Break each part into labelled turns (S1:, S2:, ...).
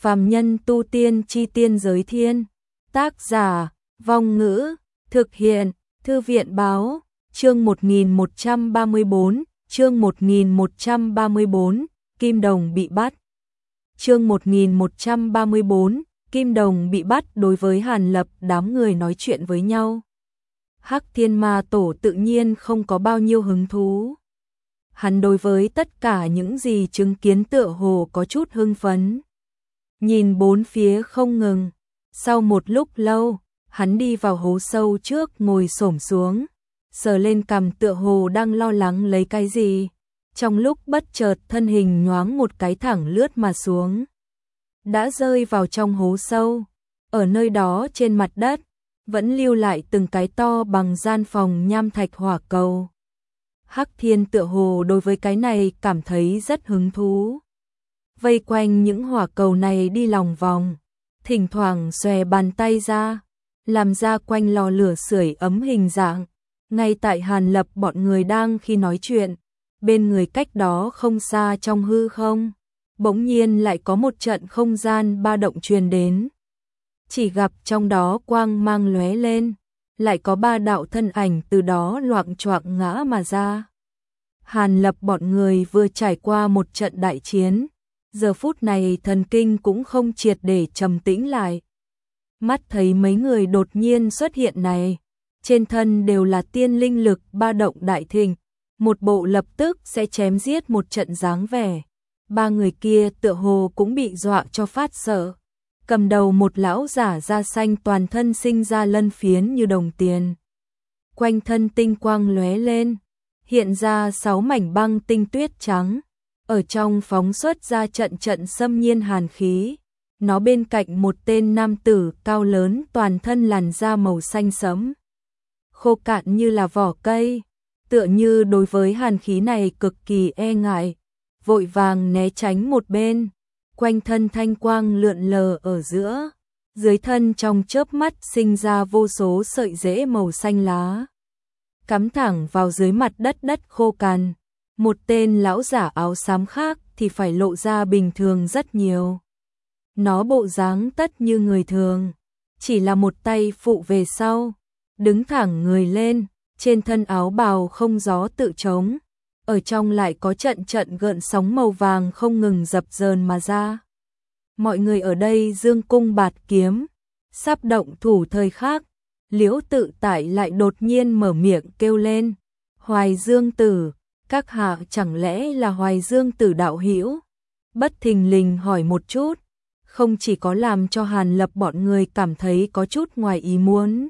S1: Phàm nhân tu tiên chi tiên giới thiên. Tác giả, Vong Ngữ, thực hiện, Thư viện báo, chương 1134, chương 1134, Kim Đồng bị bắt. Chương 1134, Kim Đồng bị bắt. Đối với Hàn Lập, đám người nói chuyện với nhau. Hắc Thiên Ma Tổ tự nhiên không có bao nhiêu hứng thú. Hắn đối với tất cả những gì chứng kiến tựa hồ có chút hưng phấn. Nhìn bốn phía không ngừng. Sau một lúc lâu, hắn đi vào hố sâu trước, ngồi xổm xuống, sờ lên cằm tựa hồ đang lo lắng lấy cái gì. Trong lúc bất chợt, thân hình nhoáng một cái thẳng lướt mà xuống. Đã rơi vào trong hố sâu. Ở nơi đó trên mặt đất, vẫn lưu lại từng cái to bằng gian phòng nham thạch hỏa cầu. Hắc Thiên tựa hồ đối với cái này cảm thấy rất hứng thú. Vây quanh những hỏa cầu này đi lòng vòng, thỉnh thoảng xòe bàn tay ra, làm ra quanh lò lửa sưởi ấm hình dạng. Ngay tại Hàn Lập bọn người đang khi nói chuyện, bên người cách đó không xa trong hư không, bỗng nhiên lại có một trận không gian ba động truyền đến. Chỉ gặp trong đó quang mang lóe lên, lại có ba đạo thân ảnh từ đó loạng choạng ngã mà ra. Hàn Lập bọn người vừa trải qua một trận đại chiến, giờ phút này thần kinh cũng không triệt để trầm tĩnh lại. Mắt thấy mấy người đột nhiên xuất hiện này, trên thân đều là tiên linh lực ba động đại thịnh, một bộ lập tức sẽ chém giết một trận dáng vẻ. Ba người kia tựa hồ cũng bị dọa cho phát sợ. Cầm đầu một lão giả da xanh, toàn thân sinh ra lân phiến như đồng tiền. Quanh thân tinh quang lóe lên, hiện ra 6 mảnh băng tinh tuyết trắng, ở trong phóng xuất ra trận trận xâm nhiên hàn khí. Nó bên cạnh một tên nam tử cao lớn, toàn thân làn da màu xanh sẫm, khô cạn như là vỏ cây, tựa như đối với hàn khí này cực kỳ e ngại, vội vàng né tránh một bên. Quanh thân thanh quang lượn lờ ở giữa, dưới thân trong chớp mắt sinh ra vô số sợi rễ màu xanh lá, cắm thẳng vào dưới mặt đất khô cằn. Một tên lão giả áo xám khác thì phải lộ ra bình thường rất nhiều. Nó bộ dáng tất như người thường, chỉ là một tay phụ về sau, đứng thẳng người lên, trên thân áo bào không gió tự trống, ở trong lại có trận trận gợn sóng màu vàng không ngừng dập dờn mà ra. Mọi người ở đây dương cung bạt kiếm, sắp động thủ thời khắc, Liễu Tự Tại lại đột nhiên mở miệng kêu lên: "Hoài Dương Tử, các hạ chẳng lẽ là Hoài Dương Tử đạo hữu?" Bất thình lình hỏi một chút, không chỉ có làm cho Hàn Lập bọn người cảm thấy có chút ngoài ý muốn,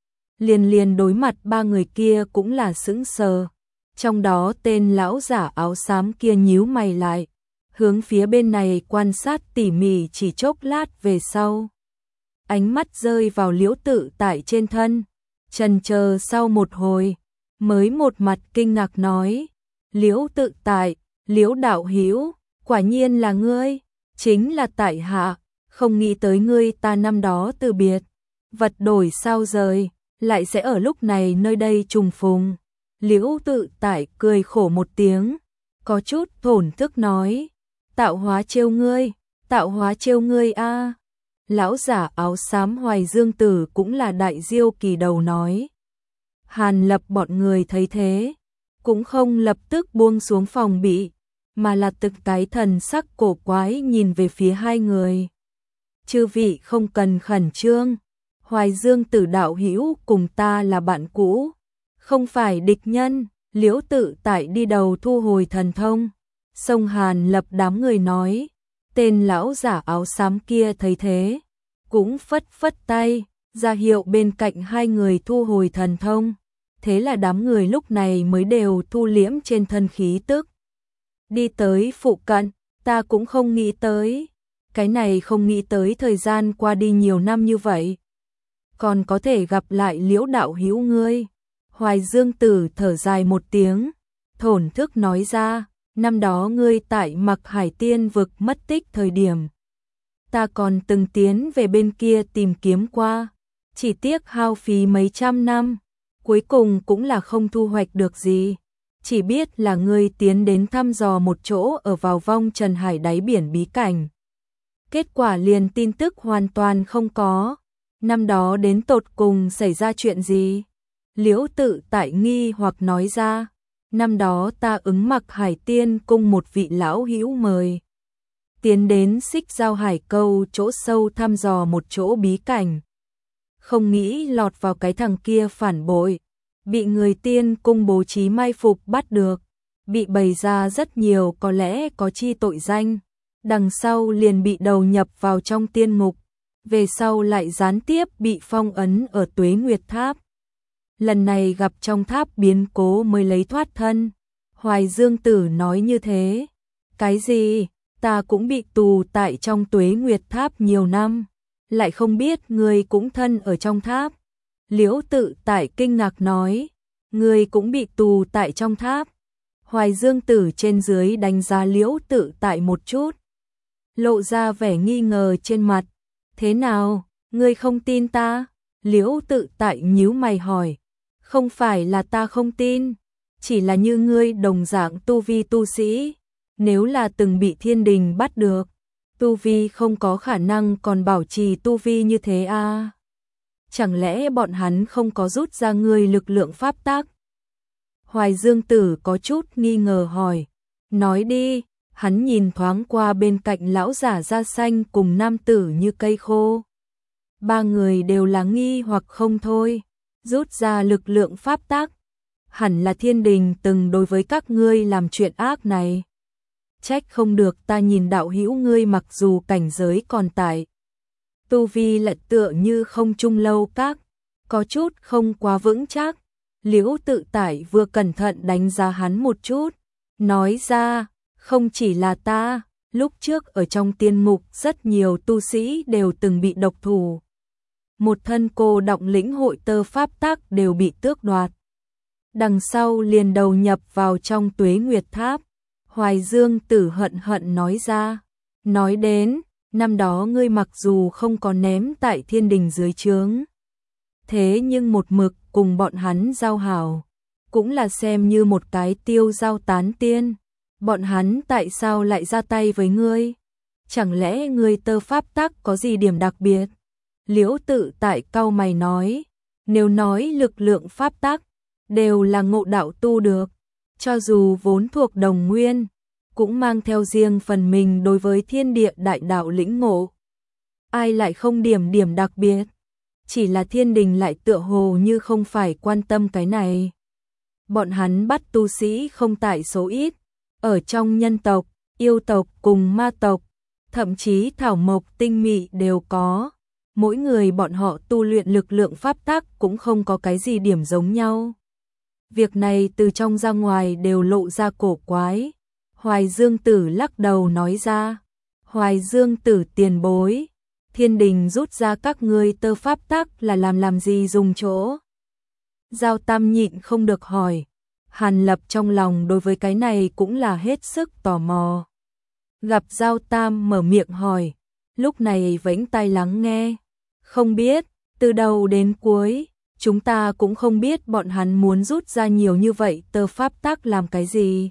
S1: liền đối mặt ba người kia cũng là sững sờ. Trong đó tên lão giả áo xám kia nhíu mày lại, hướng phía bên này quan sát tỉ mỉ, chỉ chốc lát về sau, ánh mắt rơi vào Liễu Tự Tại trên thân, chần chờ sau một hồi, mới một mặt kinh ngạc nói: "Liễu Tự Tại, Liễu đạo hữu, quả nhiên là ngươi, chính là tại hạ, không nghĩ tới ngươi ta năm đó từ biệt, vật đổi sao rời, lại sẽ ở lúc này nơi đây trùng phùng." Liễu Tự Tại cười khổ một tiếng, có chút thổn thức nói: "Tạo hóa trêu ngươi, tạo hóa trêu ngươi a." Lão giả áo xám Hoài Dương Tử cũng là đại diêu kỳ đầu nói. Hàn Lập bọn người thấy thế, cũng không lập tức buông xuống phòng bị, mà là từng cái thần sắc cổ quái nhìn về phía hai người. "Chư vị không cần khẩn trương, Hoài Dương Tử đạo hữu cùng ta là bạn cũ, không phải địch nhân." Liễu Tự Tại đi đầu thu hồi thần thông, xông Hàn Lập đám người nói. Tên lão giả áo xám kia thấy thế, cũng phất phất tay, ra hiệu bên cạnh hai người thu hồi thần thông. Thế là đám người lúc này mới đều thu liễm trên thân khí tức. Đi tới phụ cận, ta cũng không nghĩ tới, cái này không nghĩ tới thời gian qua đi nhiều năm như vậy, còn có thể gặp lại Liễu đạo hữu ngươi. Hoài Dương Tử thở dài một tiếng, thổn thức nói ra: "Năm đó ngươi tại Mặc Hải Tiên vực mất tích thời điểm, ta còn từng tiến về bên kia tìm kiếm qua, chỉ tiếc hao phí mấy trăm năm, cuối cùng cũng là không thu hoạch được gì, chỉ biết là ngươi tiến đến thăm dò một chỗ ở vào vong Trần Hải đáy biển bí cảnh. Kết quả liền tin tức hoàn toàn không có. Năm đó đến tột cùng xảy ra chuyện gì? Liễu Tự Tại nghi hoặc nói ra. Năm đó ta ứng mặc Hải Tiên cung một vị lão hữu mời. Tiến đến Xích Giao Hải Câu chỗ sâu thăm dò một chỗ bí cảnh. Không nghĩ lọt vào cái thằng kia phản bội. Bị người tiên cung bố trí mai phục bắt được. Bị bày ra rất nhiều có lẽ có chi tội danh. Đằng sau liền bị đầu nhập vào trong tiên ngục. Về sau lại gián tiếp bị phong ấn ở Tuế Nguyệt Tháp. Lần này gặp trong tháp biến cố mới lấy thoát thân. Hoài Dương Tử nói như thế. Cái gì? Ta cũng bị tù tại trong Tuế Nguyệt Tháp nhiều năm. Lại không biết ngươi cũng thân ở trong tháp. Liễu Tự Tại kinh ngạc nói. Ngươi cũng bị tù tại trong tháp. Hoài Dương Tử trên dưới đánh giá Liễu Tự Tại một chút. Lộ ra vẻ nghi ngờ trên mặt. Thế nào, ngươi không tin ta? Liễu Tự Tại nhíu mày hỏi. Không phải là ta không tin, chỉ là như ngươi đồng dạng tu vi tu sĩ. Nếu là từng bị thiên đình bắt được, tu vi không có khả năng còn bảo trì tu vi như thế à? Chẳng lẽ bọn hắn không có rút ra ngươi lực lượng pháp tắc? Hoài Dương Tử có chút nghi ngờ hỏi. Nói đi. Hắn nhìn thoáng qua bên cạnh lão giả da xanh cùng nam tử như cây khô. Ba người đều là nghi hoặc không thôi. Rút ra lực lượng pháp tắc. Hẳn là thiên đình từng đối với các ngươi làm chuyện ác này. Trách không được ta nhìn đạo hữu ngươi mặc dù cảnh giới còn tại. Tu vi lại tựa như không trung lâu các. Có chút không quá vững chắc. Liễu Tự Tại vừa cẩn thận đánh giá hắn một chút. Nói ra. Không chỉ là ta, lúc trước ở trong tiên ngục rất nhiều tu sĩ đều từng bị độc thủ. Một thân cô đọng lĩnh hội tơ pháp tắc đều bị tước đoạt. Đằng sau liền đầu nhập vào trong Tuế Nguyệt Tháp. Hoài Dương Tử hận hận nói ra. Nói đến, năm đó ngươi mặc dù không có ném tại thiên đình dưới trướng. Thế nhưng một mực cùng bọn hắn giao hảo. Cũng là xem như một cái tiêu giao tán tiên. Bọn hắn tại sao lại ra tay với ngươi? Chẳng lẽ ngươi tơ pháp tắc có gì điểm đặc biệt? Liễu Tự Tại cau mày nói. Nếu nói lực lượng pháp tắc đều là ngộ đạo tu được. Cho dù vốn thuộc đồng nguyên, cũng mang theo riêng phần mình đối với thiên địa đại đạo lĩnh ngộ. Ai lại không điểm đặc biệt? Chỉ là thiên đình lại tựa hồ như không phải quan tâm cái này. Bọn hắn bắt tu sĩ không tại số ít. Ở trong nhân tộc, yêu tộc cùng ma tộc, thậm chí thảo mộc tinh mị đều có. Mỗi người bọn họ tu luyện lực lượng pháp tắc cũng không có cái gì điểm giống nhau. Việc này từ trong ra ngoài đều lộ ra cổ quái. Hoài Dương Tử lắc đầu nói ra. Hoài Dương Tử tiền bối. Thiên đình rút ra các ngươi tơ pháp tắc là làm gì dùng chỗ? Giao Tam nhịn không được hỏi. Hàn Lập trong lòng đối với cái này cũng là hết sức tò mò. Gặp Giao Tam mở miệng hỏi, lúc này vẫy tai lắng nghe. Không biết, từ đầu đến cuối, chúng ta cũng không biết bọn hắn muốn rút ra nhiều như vậy tơ pháp tắc làm cái gì.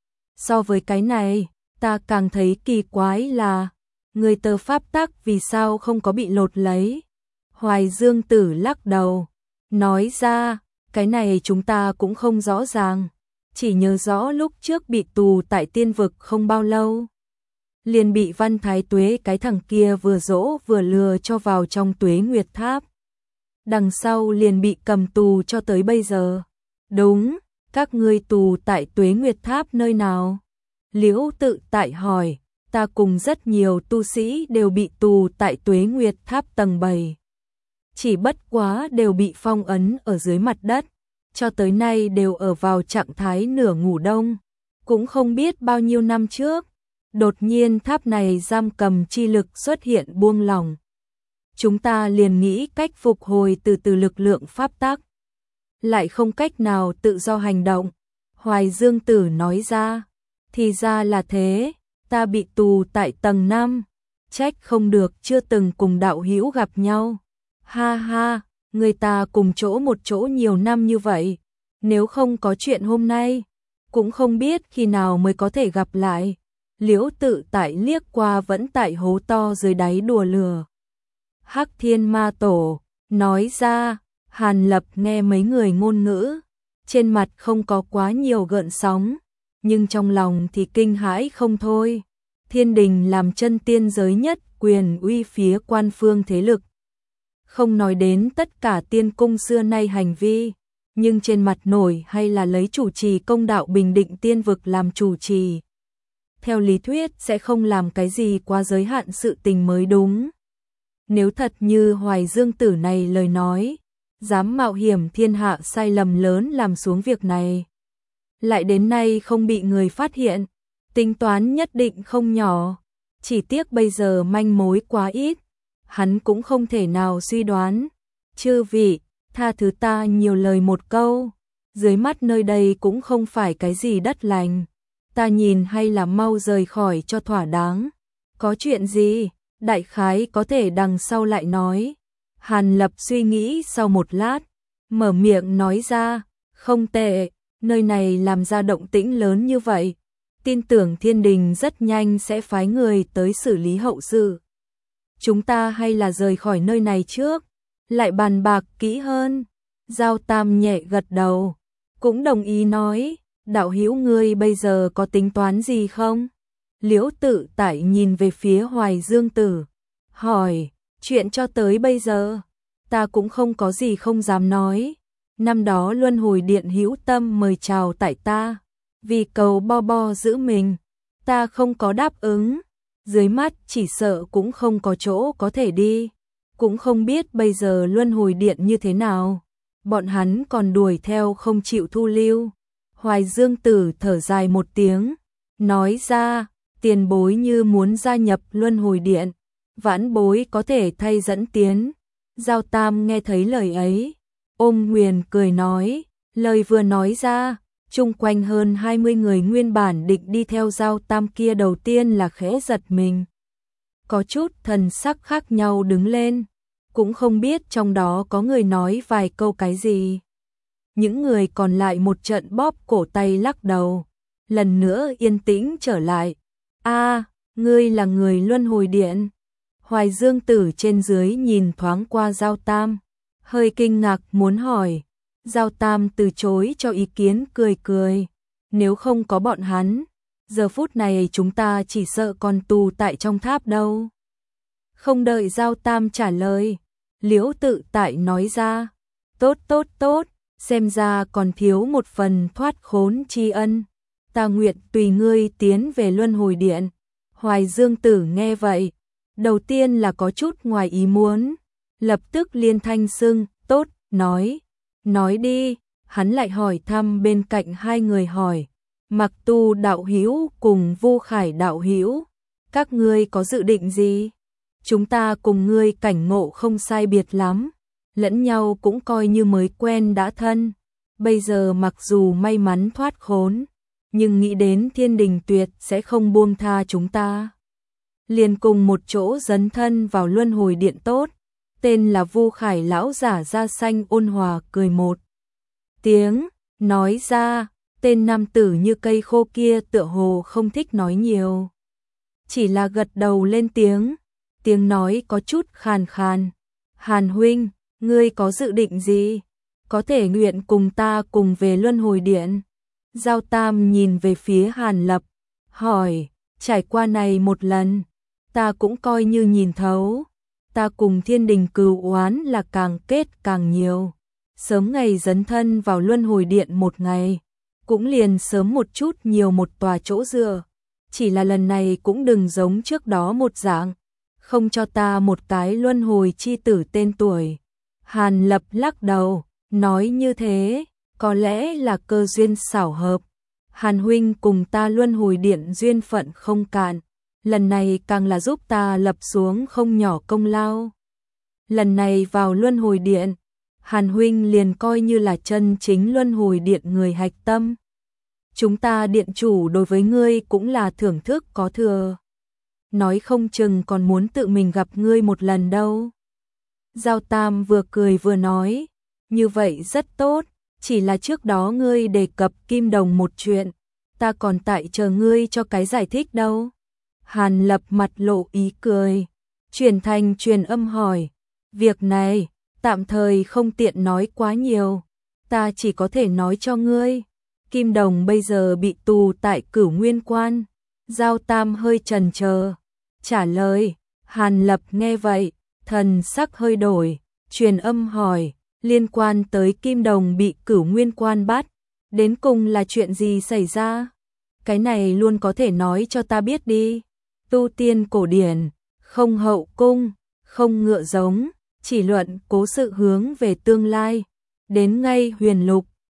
S1: So với cái này, ta càng thấy kỳ quái là, người tơ pháp tắc vì sao không có bị lột lấy. Hoài Dương Tử lắc đầu, nói ra, cái này chúng ta cũng không rõ ràng, chỉ nhớ rõ lúc trước bị tù tại tiên vực không bao lâu. Liền bị Văn Thái Tuế cái thằng kia vừa dỗ vừa lừa cho vào trong Tuế Nguyệt Tháp. Đằng sau liền bị cầm tù cho tới bây giờ. Đúng, các ngươi tù tại Tuế Nguyệt Tháp nơi nào? Liễu Tự Tại hỏi, ta cùng rất nhiều tu sĩ đều bị tù tại Tuế Nguyệt Tháp tầng 7. Chỉ bất quá đều bị phong ấn ở dưới mặt đất, cho tới nay đều ở vào trạng thái nửa ngủ đông, cũng không biết bao nhiêu năm trước. Đột nhiên tháp này giam cầm chi lực xuất hiện buông lỏng. Chúng ta liền nghĩ cách phục hồi từ lực lượng pháp tắc. Lại không cách nào tự do hành động. Hoài Dương Tử nói ra. Thì ra là thế, ta bị tù tại tầng 5. Trách không được chưa từng cùng đạo hữu gặp nhau. Ha ha, người ta cùng chỗ một chỗ nhiều năm như vậy. Nếu không có chuyện hôm nay, cũng không biết khi nào mới có thể gặp lại. Liễu Tự Tại liếc qua vẫn tại hố to dưới đáy đùa lừa. Hắc Thiên Ma Tổ, nói ra. Hàn Lập nghe mấy người ngôn ngữ, trên mặt không có quá nhiều gợn sóng, nhưng trong lòng thì kinh hãi không thôi. Thiên đình làm chân tiên giới nhất quyền uy phía quan phương thế lực. Không nói đến tất cả tiên cung xưa nay hành vi, nhưng trên mặt nổi hay là lấy chủ trì công đạo bình định tiên vực làm chủ trì. Theo lý thuyết sẽ không làm cái gì quá giới hạn sự tình mới đúng. Nếu thật như Hoài Dương Tử này lời nói, dám mạo hiểm thiên hạ sai lầm lớn làm xuống việc này, lại đến nay không bị người phát hiện, tính toán nhất định không nhỏ. Chỉ tiếc bây giờ manh mối quá ít, hắn cũng không thể nào suy đoán. Chư vị, tha thứ ta nhiều lời một câu, dưới mắt nơi đây cũng không phải cái gì đất lành, ta nhìn hay là mau rời khỏi cho thỏa đáng. Có chuyện gì, đại khái có thể đằng sau lại nói. Hàn Lập suy nghĩ sau một lát, mở miệng nói ra, không tệ, nơi này làm ra động tĩnh lớn như vậy, tin tưởng thiên đình rất nhanh sẽ phái người tới xử lý hậu sự. Chúng ta hay là rời khỏi nơi này trước, lại bàn bạc kỹ hơn. Giao Tam nhẹ gật đầu, cũng đồng ý nói, đạo hữu ngươi bây giờ có tính toán gì không? Liễu Tự Tại nhìn về phía Hoài Dương Tử, hỏi, chuyện cho tới bây giờ, ta cũng không có gì không dám nói. Năm đó Luân Hồi Điện hữu tâm mời chào tại ta, vì cầu bo bo giữ mình, ta không có đáp ứng, dưới mắt chỉ sợ cũng không có chỗ có thể đi, cũng không biết bây giờ Luân Hồi Điện như thế nào, bọn hắn còn đuổi theo không chịu thu lưu. Hoài Dương Tử thở dài một tiếng, nói ra, tiền bối như muốn gia nhập Luân Hồi Điện, vãn bối có thể thay dẫn tiến. Giao Tam nghe thấy lời ấy, ôm nguyền cười nói, lời vừa nói ra, chung quanh hơn 20 người nguyên bản định đi theo Giao Tam kia đầu tiên là khẽ giật mình. Có chút thần sắc khác nhau đứng lên, cũng không biết trong đó có người nói vài câu cái gì. Những người còn lại một trận bóp cổ tay lắc đầu, lần nữa yên tĩnh trở lại. A, ngươi là người Luân Hồi Điện. Hoài Dương Tử trên dưới nhìn thoáng qua Giao Tam, hơi kinh ngạc muốn hỏi. Giao Tam từ chối cho ý kiến cười cười, nếu không có bọn hắn, giờ phút này chúng ta chỉ sợ còn tù tại trong tháp đâu. Không đợi Giao Tam trả lời, Liễu Tự Tại nói ra, tốt tốt tốt, xem ra còn thiếu một phần thoát khốn tri ân, ta nguyện tùy ngươi tiến về Luân Hồi Điện. Hoài Dương Tử nghe vậy, đầu tiên là có chút ngoài ý muốn, lập tức liên thanh xưng, tốt, nói đi. Hắn lại hỏi thăm bên cạnh hai người hỏi, Mặc Tu đạo hữu cùng Vu Khải đạo hữu, các ngươi có dự định gì? Chúng ta cùng ngươi cảnh ngộ không sai biệt lắm, lẫn nhau cũng coi như mới quen đã thân, bây giờ mặc dù may mắn thoát khốn, nhưng nghĩ đến thiên đình tuyệt sẽ không buông tha chúng ta. Liền cùng một chỗ dấn thân vào Luân Hồi Điện tốt. Tên là Vu Khải lão giả da xanh ôn hòa cười một tiếng, nói ra, tên nam tử như cây khô kia tựa hồ không thích nói nhiều, chỉ là gật đầu lên tiếng, tiếng nói có chút khàn khàn. Hàn huynh, ngươi có dự định gì? Có thể nguyện cùng ta cùng về Luân Hồi Điện? Giao Tam nhìn về phía Hàn Lập, hỏi, trải qua này một lần, ta cũng coi như nhìn thấu, ta cùng thiên đình cừu oán là càng kết càng nhiều, sớm ngày dấn thân vào Luân Hồi Điện một ngày, cũng liền sớm một chút nhiều một tòa chỗ dựa, chỉ là lần này cũng đừng giống trước đó một dạng, không cho ta một cái luân hồi chi tử tên tuổi. Hàn Lập lắc đầu, nói như thế, có lẽ là cơ duyên xảo hợp. Hàn huynh cùng ta Luân Hồi Điện duyên phận không cạn, lần này càng là giúp ta lập xuống không nhỏ công lao. Lần này vào Luân Hồi Điện, Hàn huynh liền coi như là chân chính Luân Hồi Điện người hạch tâm. Chúng ta điện chủ đối với ngươi cũng là thưởng thức có thừa, nói không chừng còn muốn tự mình gặp ngươi một lần đâu. Giao Tam vừa cười vừa nói, như vậy rất tốt, chỉ là trước đó ngươi đề cập Kim Đồng một chuyện, ta còn tại chờ ngươi cho cái giải thích đâu. Hàn Lập mặt lộ ý cười, chuyển thành truyền âm hỏi, việc này, tạm thời không tiện nói quá nhiều, ta chỉ có thể nói cho ngươi. Kim Đồng bây giờ bị tù tại Cửu Nguyên Quan. Giao Tam hơi chần chờ, trả lời. Hàn Lập nghe vậy, thần sắc hơi đổi, truyền âm hỏi, liên quan tới Kim Đồng bị Cửu Nguyên Quan bắt, đến cùng là chuyện gì xảy ra? Cái này luôn có thể nói cho ta biết đi. Tu tiên cổ điển, không hậu cung, không ngựa giống, chỉ luận cố sự hướng về tương lai. Đến ngay Huyền Lục,